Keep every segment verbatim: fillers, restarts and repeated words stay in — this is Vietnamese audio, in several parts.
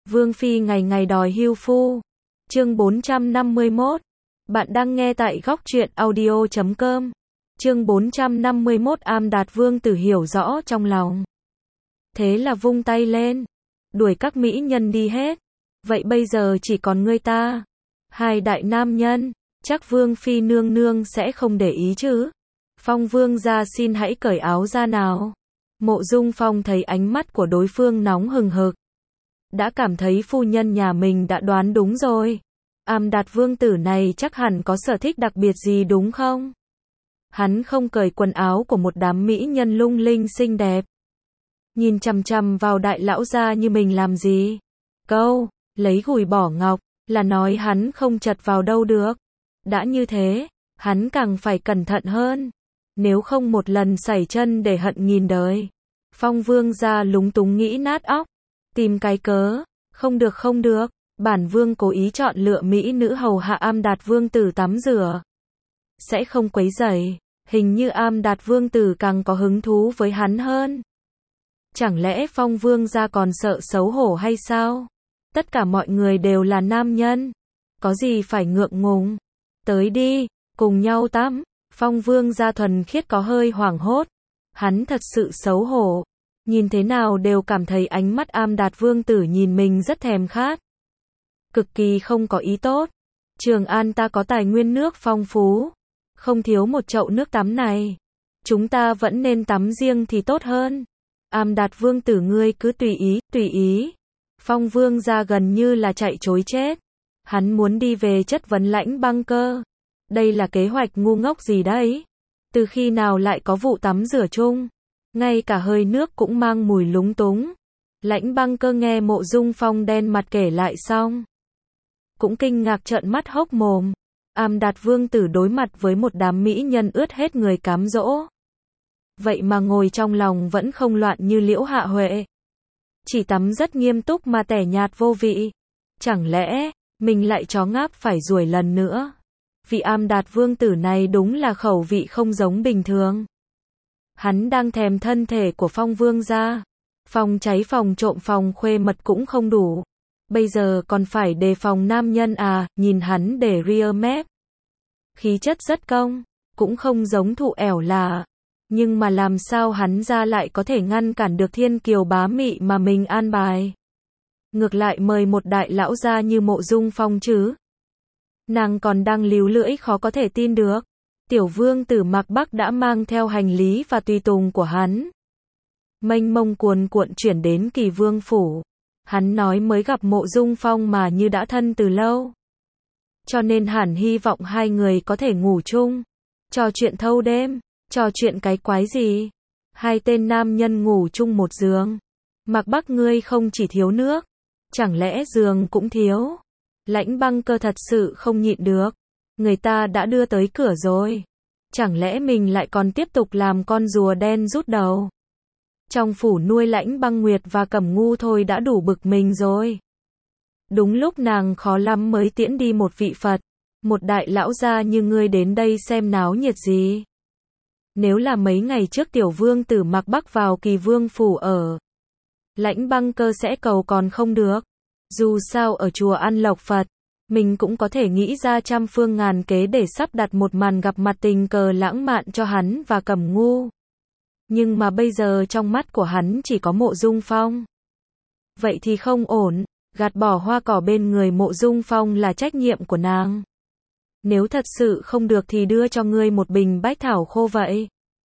Vương Phi ngày ngày đòi hưu phu. Chương bốn trăm năm mươi mốt. Bạn đang nghe tại góc truyện audio chấm com. Chương bốn trăm năm mươi mốt. Am Đạt Vương Tử hiểu rõ trong lòng. Thế là vung tay lên, đuổi các mỹ nhân đi hết. Vậy bây giờ chỉ còn ngươi ta, hai đại nam nhân, chắc Vương Phi nương nương sẽ không để ý chứ. Phong Vương gia xin hãy cởi áo ra nào. Mộ Dung Phong thấy ánh mắt của đối phương nóng hừng hực, đã cảm thấy phu nhân nhà mình đã đoán đúng rồi. Am Đạt Vương Tử này chắc hẳn có sở thích đặc biệt gì đúng không? Hắn không cởi quần áo của một đám mỹ nhân lung linh xinh đẹp, nhìn chằm chằm vào đại lão gia như mình làm gì? Câu lấy gùi bỏ ngọc là nói hắn không chật vào đâu được. Đã như thế, hắn càng phải cẩn thận hơn, nếu không một lần sẩy chân để hận nghìn đời. Phong Vương gia lúng túng nghĩ nát óc, tìm cái cớ. Không được không được, bản vương cố ý chọn lựa mỹ nữ hầu hạ Am Đạt Vương Tử tắm rửa, sẽ không quấy rầy. Hình như Am Đạt Vương Tử càng có hứng thú với hắn hơn. Chẳng lẽ Phong Vương gia còn sợ xấu hổ hay sao? Tất cả mọi người đều là nam nhân, có gì phải ngượng ngùng. Tới đi, cùng nhau tắm. Phong Vương gia thuần khiết có hơi hoảng hốt, hắn thật sự xấu hổ, nhìn thế nào đều cảm thấy ánh mắt Am Đạt Vương Tử nhìn mình rất thèm khát, cực kỳ không có ý tốt. Trường An ta có tài nguyên nước phong phú, không thiếu một chậu nước tắm này, chúng ta vẫn nên tắm riêng thì tốt hơn. Am Đạt Vương Tử ngươi cứ tùy ý, tùy ý. Phong Vương gia gần như là chạy trối chết, hắn muốn đi về chất vấn Lãnh Băng Cơ. Đây là kế hoạch ngu ngốc gì đấy? Từ khi nào lại có vụ tắm rửa chung? Ngay cả hơi nước cũng mang mùi lúng túng. Lãnh Băng Cơ nghe Mộ Dung Phong đen mặt kể lại xong, cũng kinh ngạc trợn mắt hốc mồm. Am Đạt Vương Tử đối mặt với một đám mỹ nhân ướt hết người cám dỗ, vậy mà ngồi trong lòng vẫn không loạn như Liễu Hạ Huệ, chỉ tắm rất nghiêm túc mà tẻ nhạt vô vị. Chẳng lẽ mình lại chó ngáp phải ruồi lần nữa? Vị Am Đạt Vương Tử này đúng là khẩu vị không giống bình thường. Hắn đang thèm thân thể của Phong Vương gia, phòng cháy phòng trộm phòng khuê mật cũng không đủ, bây giờ còn phải đề phòng nam nhân à? Nhìn hắn để ria mép, khí chất rất công, cũng không giống thụ ẻo lả, nhưng mà làm sao hắn ra lại có thể ngăn cản được thiên kiều bá mị mà mình an bài? Ngược lại mời một đại lão gia như Mộ Dung Phong chứ? Nàng còn đang líu lưỡi khó có thể tin được. Tiểu Vương Tử Mạc Bắc đã mang theo hành lý và tùy tùng của hắn, mênh mông cuồn cuộn chuyển đến Kỳ Vương phủ. Hắn nói mới gặp Mộ Dung Phong mà như đã thân từ lâu, cho nên hẳn hy vọng hai người có thể ngủ chung, trò chuyện thâu đêm. Trò chuyện cái quái gì? Hai tên nam nhân ngủ chung một giường. Mạc Bắc ngươi không chỉ thiếu nước, chẳng lẽ giường cũng thiếu? Lãnh Băng Cơ thật sự không nhịn được, người ta đã đưa tới cửa rồi, chẳng lẽ mình lại còn tiếp tục làm con rùa đen rút đầu? Trong phủ nuôi Lãnh Băng Nguyệt và Cẩm Ngu thôi đã đủ bực mình rồi. Đúng lúc nàng khó lắm mới tiễn đi một vị Phật, một đại lão gia như ngươi đến đây xem náo nhiệt gì? Nếu là mấy ngày trước Tiểu Vương Tử Mạc Bắc vào Kỳ Vương phủ ở, Lãnh Băng Cơ sẽ cầu còn không được. Dù sao ở chùa An Lộc Phật, mình cũng có thể nghĩ ra trăm phương ngàn kế để sắp đặt một màn gặp mặt tình cờ lãng mạn cho hắn và Cẩm Ngu. Nhưng mà bây giờ trong mắt của hắn chỉ có Mộ Dung Phong. Vậy thì không ổn, gạt bỏ hoa cỏ bên người Mộ Dung Phong là trách nhiệm của nàng. Nếu thật sự không được thì đưa cho ngươi một bình bách thảo khô vậy.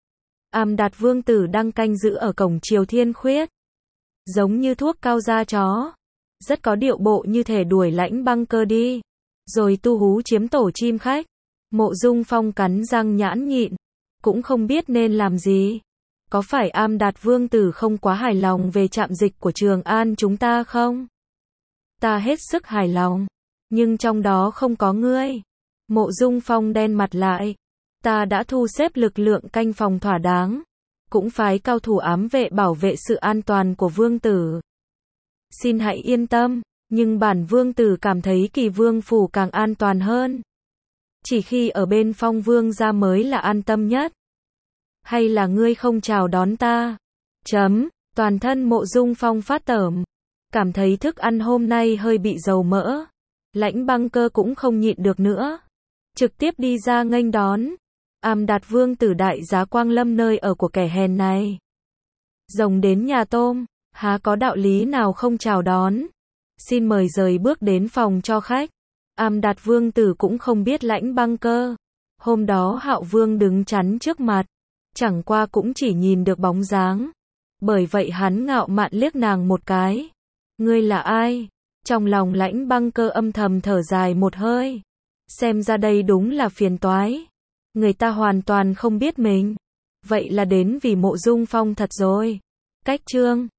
Am Đạt Vương Tử đang canh giữ ở cổng Triều Thiên Khuyết, giống như thuốc cao da chó, rất có điệu bộ như thể đuổi Lãnh Băng Cơ đi, rồi tu hú chiếm tổ chim khách. Mộ Dung Phong cắn răng nhãn nhịn, cũng không biết nên làm gì. Có phải Am Đạt Vương Tử không quá hài lòng về trạm dịch của Trường An chúng ta không? Ta hết sức hài lòng, nhưng trong đó không có ngươi. Mộ Dung Phong đen mặt lại, ta đã thu xếp lực lượng canh phòng thỏa đáng, cũng phái cao thủ ám vệ bảo vệ sự an toàn của Vương Tử. Xin hãy yên tâm, nhưng bản Vương Tử cảm thấy Kỳ Vương phủ càng an toàn hơn. Chỉ khi ở bên Phong Vương gia mới là an tâm nhất. Hay là ngươi không chào đón ta? Chấm, toàn thân Mộ Dung Phong phát tởm, Cảm thấy thức ăn hôm nay hơi bị dầu mỡ. Lãnh Băng Cơ cũng không nhịn được nữa. Trực tiếp đi ra nghênh đón. Àm Đạt Vương tử đại giá quang lâm nơi ở của kẻ hèn này. Rồng đến nhà tôm, há có đạo lý nào không chào đón. Xin mời rời bước đến phòng cho khách. Àm Đạt Vương tử cũng không biết Lãnh Băng Cơ. Hôm đó Hạo Vương đứng chắn trước mặt. Chẳng qua cũng chỉ nhìn được bóng dáng. Bởi vậy hắn ngạo mạn liếc nàng một cái. Ngươi là ai? Trong lòng Lãnh Băng Cơ âm thầm thở dài một hơi. Xem ra đây đúng là phiền toái. Người ta hoàn toàn không biết mình. Vậy là đến vì Mộ Dung Phong thật rồi. Cách chương